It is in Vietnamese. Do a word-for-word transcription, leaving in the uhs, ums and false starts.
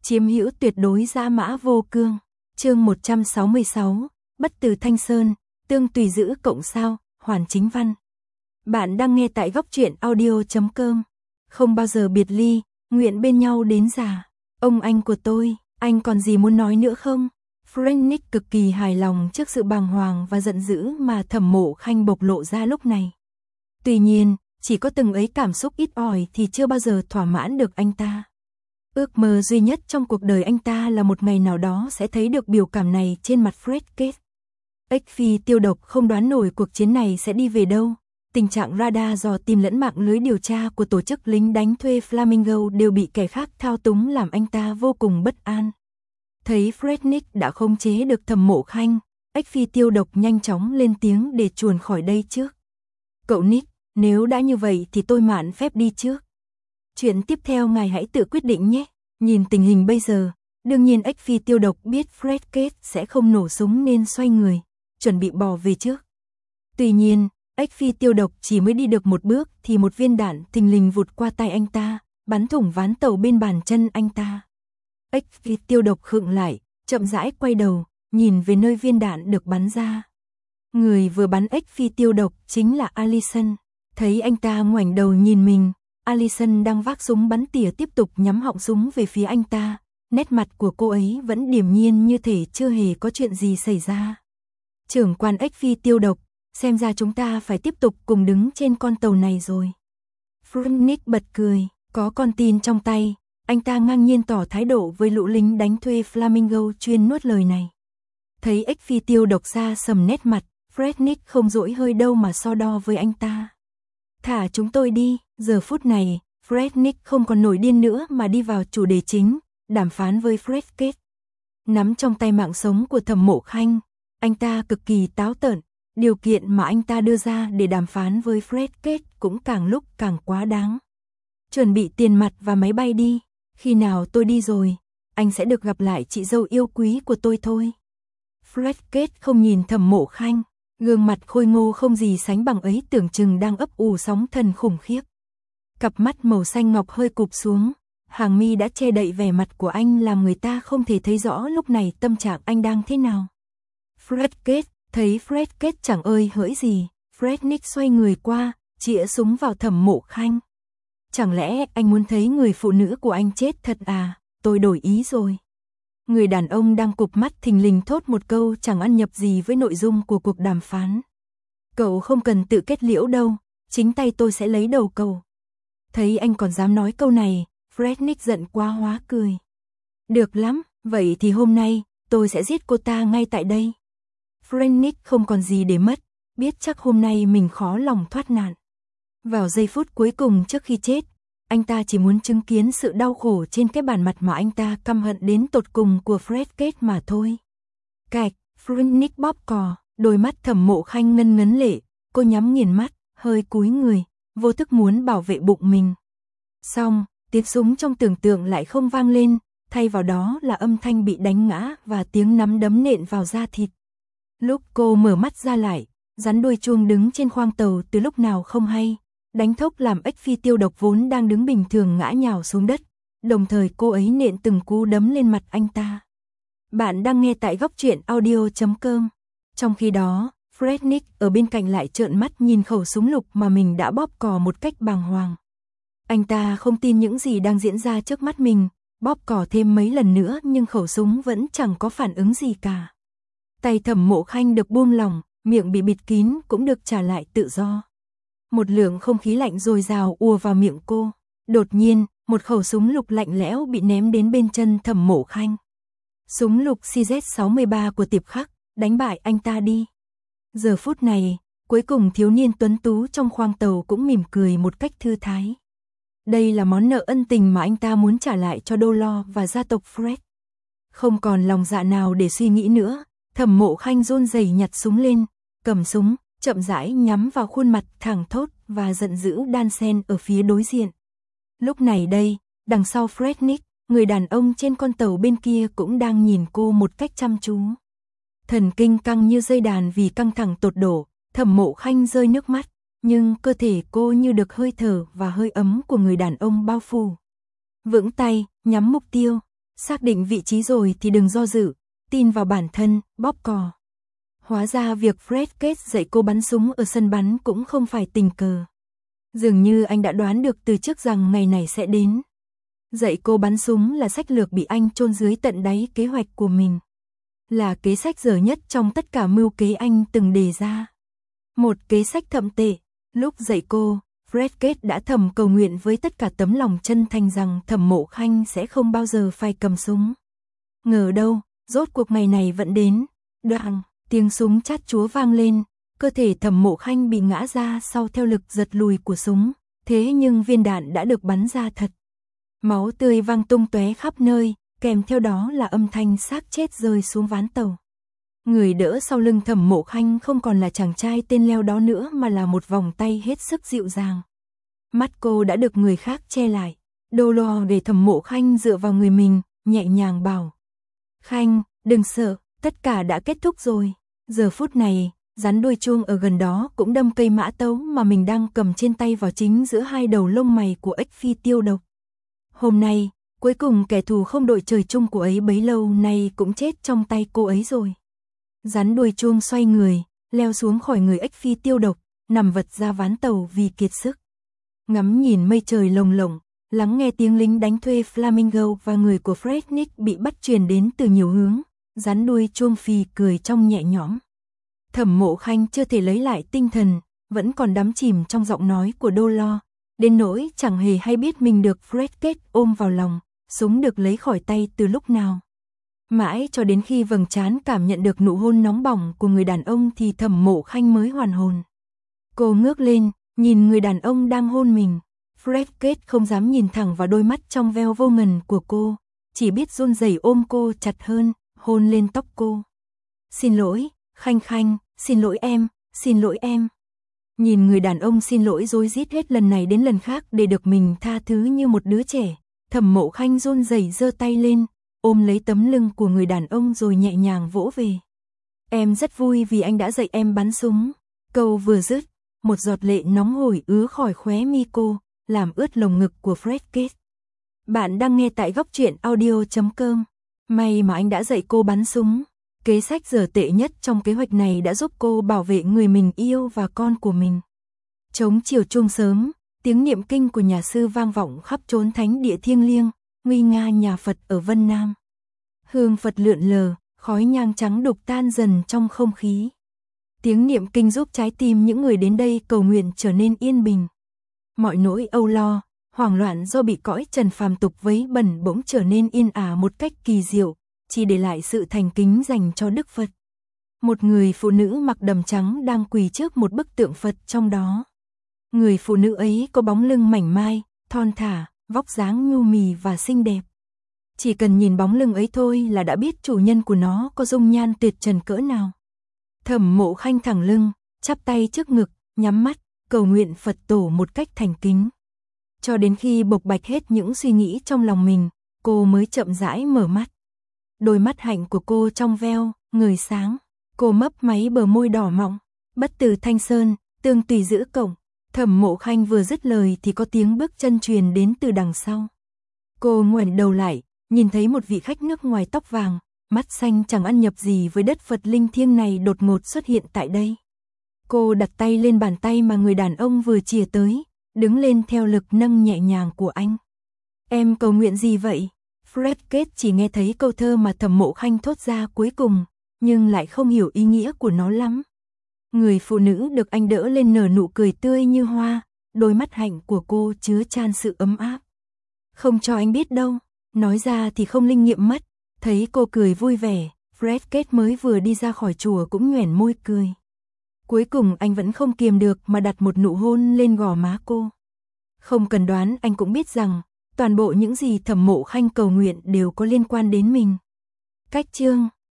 chiếm hữu tuyệt đối dã mã vô cương. Chương một trăm sáu mươi sáu, Bất Từ Thanh Sơn, tương tùy giữ cộng sao, Hoàn Chính Văn. Bạn đang nghe tại góc truyện audio chấm com. Không bao giờ biệt ly, nguyện bên nhau đến già. Ông anh của tôi, anh còn gì muốn nói nữa không? Frednik cực kỳ hài lòng trước sự bàng hoàng và giận dữ mà Thẩm Mộ Khanh bộc lộ ra lúc này. Tuy nhiên, chỉ có từng ấy cảm xúc ít ỏi thì chưa bao giờ thỏa mãn được anh ta. Ước mơ duy nhất trong cuộc đời anh ta là một ngày nào đó sẽ thấy được biểu cảm này trên mặt Fred Kết. Ếch Phi Tiêu Độc không đoán nổi cuộc chiến này sẽ đi về đâu. Tình trạng radar dò tìm lẫn mạng lưới điều tra của tổ chức lính đánh thuê Flamingo đều bị kẻ khác thao túng làm anh ta vô cùng bất an. Thấy Frednik đã khống chế được Thẩm Mộ Khanh, Ếch Phi Tiêu Độc nhanh chóng lên tiếng để chuồn khỏi đây trước. Cậu Nick, nếu đã như vậy thì tôi mạn phép đi trước. Chuyện tiếp theo ngài hãy tự quyết định nhé. Nhìn tình hình bây giờ, đương nhiên Ếch Phi Tiêu Độc biết Fred Kết sẽ không nổ súng nên xoay người, chuẩn bị bỏ về trước. Tuy nhiên, Ếch Phi Tiêu Độc chỉ mới đi được một bước thì một viên đạn thình lình vụt qua tay anh ta, bắn thủng ván tàu bên bàn chân anh ta. Ếch Phi Tiêu Độc khựng lại, chậm rãi quay đầu, nhìn về nơi viên đạn được bắn ra. Người vừa bắn Ếch Phi Tiêu Độc chính là Allison. Thấy anh ta ngoảnh đầu nhìn mình, Allison đang vác súng bắn tỉa tiếp tục nhắm họng súng về phía anh ta. Nét mặt của cô ấy vẫn điềm nhiên như thể chưa hề có chuyện gì xảy ra. Trưởng quan Ếch Phi Tiêu Độc, xem ra chúng ta phải tiếp tục cùng đứng trên con tàu này rồi. Frednik bật cười, có con tin trong tay, anh ta ngang nhiên tỏ thái độ với lũ lính đánh thuê Flamingo chuyên nuốt lời này. Thấy Ếch Phi Tiêu Độc ra sầm nét mặt, Frednik không dỗi hơi đâu mà so đo với anh ta. Thả chúng tôi đi. Giờ phút này, Frednik không còn nổi điên nữa mà đi vào chủ đề chính, đàm phán với Fred Kết. Nắm trong tay mạng sống của Thẩm Mộ Khanh, anh ta cực kỳ táo tợn, điều kiện mà anh ta đưa ra để đàm phán với Fred Kết cũng càng lúc càng quá đáng. Chuẩn bị tiền mặt và máy bay đi, khi nào tôi đi rồi, anh sẽ được gặp lại chị dâu yêu quý của tôi thôi. Fred Kết không nhìn Thẩm Mộ Khanh, gương mặt khôi ngô không gì sánh bằng ấy tưởng chừng đang ấp ủ sóng thần khủng khiếp. Cặp mắt màu xanh ngọc hơi cụp xuống, hàng mi đã che đậy vẻ mặt của anh làm người ta không thể thấy rõ lúc này tâm trạng anh đang thế nào. Fred Kết, thấy Fred Kết chẳng ơi hỡi gì, Frednik xoay người qua, chĩa súng vào Thẩm Mộ Khanh. Chẳng lẽ anh muốn thấy người phụ nữ của anh chết thật à, tôi đổi ý rồi. Người đàn ông đang cụp mắt thình lình thốt một câu chẳng ăn nhập gì với nội dung của cuộc đàm phán. Cậu không cần tự kết liễu đâu, chính tay tôi sẽ lấy đầu cậu. Thấy anh còn dám nói câu này, Frednik giận quá hóa cười. Được lắm, vậy thì hôm nay, tôi sẽ giết cô ta ngay tại đây. Frednik không còn gì để mất, biết chắc hôm nay mình khó lòng thoát nạn. Vào giây phút cuối cùng trước khi chết, anh ta chỉ muốn chứng kiến sự đau khổ trên cái bản mặt mà anh ta căm hận đến tột cùng của Fred Kết mà thôi. Cạch, Frednik bóp cò, đôi mắt Thẩm Mộ Khanh ngân ngấn lệ, cô nhắm nghiền mắt, hơi cúi người, vô thức muốn bảo vệ bụng mình. Xong, tiếng súng trong tưởng tượng lại không vang lên, thay vào đó là âm thanh bị đánh ngã và tiếng nắm đấm nện vào da thịt. Lúc cô mở mắt ra lại, rắn đuôi chuông đứng trên khoang tàu từ lúc nào không hay, đánh thốc làm Ếch Phi Tiêu Độc vốn đang đứng bình thường ngã nhào xuống đất, đồng thời cô ấy nện từng cú đấm lên mặt anh ta. Bạn đang nghe tại góc truyện audio chấm com. Trong khi đó, Frednik ở bên cạnh lại trợn mắt nhìn khẩu súng lục mà mình đã bóp cò một cách bàng hoàng. Anh ta không tin những gì đang diễn ra trước mắt mình, bóp cò thêm mấy lần nữa nhưng khẩu súng vẫn chẳng có phản ứng gì cả. Tay Thẩm Mộ Khanh được buông lỏng, miệng bị bịt kín cũng được trả lại tự do. Một lượng không khí lạnh dồi dào ùa vào miệng cô. Đột nhiên, một khẩu súng lục lạnh lẽo bị ném đến bên chân Thẩm Mộ Khanh. Súng lục C Z sáu mươi ba của Tiệp Khắc, đánh bại anh ta đi. Giờ phút này, cuối cùng thiếu niên tuấn tú trong khoang tàu cũng mỉm cười một cách thư thái. Đây là món nợ ân tình mà anh ta muốn trả lại cho Đô Lo và gia tộc Fred. Không còn lòng dạ nào để suy nghĩ nữa, Thẩm Mộ Khanh run rẩy nhặt súng lên, cầm súng, chậm rãi nhắm vào khuôn mặt thẳng thốt và giận dữ đan xen ở phía đối diện. Lúc này đây, đằng sau Frednik, người đàn ông trên con tàu bên kia cũng đang nhìn cô một cách chăm chú. Thần kinh căng như dây đàn vì căng thẳng tột độ, Thẩm Mộ Khanh rơi nước mắt, nhưng cơ thể cô như được hơi thở và hơi ấm của người đàn ông bao phủ. Vững tay, nhắm mục tiêu, Xác định vị trí rồi thì đừng do dự, tin vào bản thân, bóp cò. Hóa ra việc Fred Kết dạy cô bắn súng ở sân bắn cũng không phải tình cờ. Dường như anh đã đoán được từ trước rằng ngày này sẽ đến. Dạy cô bắn súng là sách lược bị anh chôn dưới tận đáy kế hoạch của mình. Là kế sách dở nhất trong tất cả mưu kế anh từng đề ra. Một kế sách thậm tệ. Lúc dạy cô, Fred Kết đã thầm cầu nguyện với tất cả tấm lòng chân thành rằng Thẩm Mộ Khanh sẽ không bao giờ phải cầm súng. Ngờ đâu, rốt cuộc ngày này vẫn đến. Đoàng, tiếng súng chát chúa vang lên, cơ thể Thẩm Mộ Khanh bị ngã ra sau theo lực giật lùi của súng, thế nhưng viên đạn đã được bắn ra thật. Máu tươi văng tung tóe khắp nơi, kèm theo đó là âm thanh xác chết rơi xuống ván tàu. Người đỡ sau lưng Thẩm Mộ Khanh không còn là chàng trai tên leo đó nữa mà là một vòng tay hết sức dịu dàng. Mắt cô đã được người khác che lại. Đô lo để Thẩm Mộ Khanh dựa vào người mình, nhẹ nhàng bảo. Khanh, đừng sợ, tất cả đã kết thúc rồi. Giờ phút này, rắn đuôi chuông ở gần đó cũng đâm cây mã tấu mà mình đang cầm trên tay vào chính giữa hai đầu lông mày của ếch phi tiêu độc. Hôm nay, cuối cùng kẻ thù không đội trời chung của ấy bấy lâu nay cũng chết trong tay cô ấy rồi. Rắn đuôi chuông xoay người, leo xuống khỏi người ếch phi tiêu độc, nằm vật ra ván tàu vì kiệt sức. Ngắm nhìn mây trời lồng lộng, lắng nghe tiếng lính đánh thuê Flamingo và người của Fred Nick bị bắt truyền đến từ nhiều hướng, rắn đuôi chuông phì cười trong nhẹ nhõm. Thẩm Mộ Khanh chưa thể lấy lại tinh thần, vẫn còn đắm chìm trong giọng nói của Đô Lo, đến nỗi chẳng hề hay biết mình được Fred Kết ôm vào lòng, súng được lấy khỏi tay từ lúc nào. Mãi cho đến khi vầng trán cảm nhận được nụ hôn nóng bỏng của người đàn ông thì Thẩm Mộ Khanh mới hoàn hồn. Cô ngước lên, nhìn người đàn ông đang hôn mình. Fred Kết không dám nhìn thẳng vào đôi mắt trong veo vô ngần của cô, chỉ biết run rẩy ôm cô chặt hơn, hôn lên tóc cô. Xin lỗi, Khanh Khanh, xin lỗi em, xin lỗi em. Nhìn người đàn ông xin lỗi rối rít hết lần này đến lần khác để được mình tha thứ như một đứa trẻ, Thẩm Mộ Khanh run rẩy giơ tay lên, ôm lấy tấm lưng của người đàn ông rồi nhẹ nhàng vỗ về. Em rất vui vì anh đã dạy em bắn súng. Câu vừa dứt, một giọt lệ nóng hổi ứa khỏi khóe mi cô, làm ướt lồng ngực của Fred Kết. Bạn đang nghe tại góc truyện audio chấm com. May mà anh đã dạy cô bắn súng. Kế sách dở tệ nhất trong kế hoạch này đã giúp cô bảo vệ người mình yêu và con của mình. Trống chiều chuông sớm, tiếng niệm kinh của nhà sư vang vọng khắp chốn thánh địa thiêng liêng, nguy nga nhà Phật ở Vân Nam. Hương Phật lượn lờ, khói nhang trắng đục tan dần trong không khí. Tiếng niệm kinh giúp trái tim những người đến đây cầu nguyện trở nên yên bình. Mọi nỗi âu lo, hoảng loạn do bị cõi trần phàm tục vấy bẩn bỗng trở nên yên ả một cách kỳ diệu, chỉ để lại sự thành kính dành cho Đức Phật. Một người phụ nữ mặc đầm trắng đang quỳ trước một bức tượng Phật trong đó. Người phụ nữ ấy có bóng lưng mảnh mai, thon thả, vóc dáng nhu mì và xinh đẹp. Chỉ cần nhìn bóng lưng ấy thôi là đã biết chủ nhân của nó có dung nhan tuyệt trần cỡ nào. Thẩm Mộ Khanh thẳng lưng, chắp tay trước ngực, nhắm mắt, cầu nguyện Phật tổ một cách thành kính. Cho đến khi bộc bạch hết những suy nghĩ trong lòng mình, cô mới chậm rãi mở mắt. Đôi mắt hạnh của cô trong veo, ngời sáng. Cô mấp máy bờ môi đỏ mọng. Bất từ Thanh Sơn, tương tùy giữ cổng. Thẩm Mộ Khanh vừa dứt lời thì có tiếng bước chân truyền đến từ đằng sau. Cô ngoảnh đầu lại, nhìn thấy một vị khách nước ngoài tóc vàng, mắt xanh chẳng ăn nhập gì với đất Phật linh thiêng này đột ngột xuất hiện tại đây. Cô đặt tay lên bàn tay mà người đàn ông vừa chìa tới, đứng lên theo lực nâng nhẹ nhàng của anh. Em cầu nguyện gì vậy? Fred Kết chỉ nghe thấy câu thơ mà Thẩm Mộ Khanh thốt ra cuối cùng, nhưng lại không hiểu ý nghĩa của nó lắm. Người phụ nữ được anh đỡ lên nở nụ cười tươi như hoa, đôi mắt hạnh của cô chứa chan sự ấm áp. Không cho anh biết đâu, nói ra thì không linh nghiệm mất. Thấy cô cười vui vẻ, Fred Kết mới vừa đi ra khỏi chùa cũng nhoẻn môi cười. Cuối cùng anh vẫn không kiềm được mà đặt một nụ hôn lên gò má cô. Không cần đoán anh cũng biết rằng, toàn bộ những gì Thẩm Mộ Khanh cầu nguyện đều có liên quan đến mình. Cách chương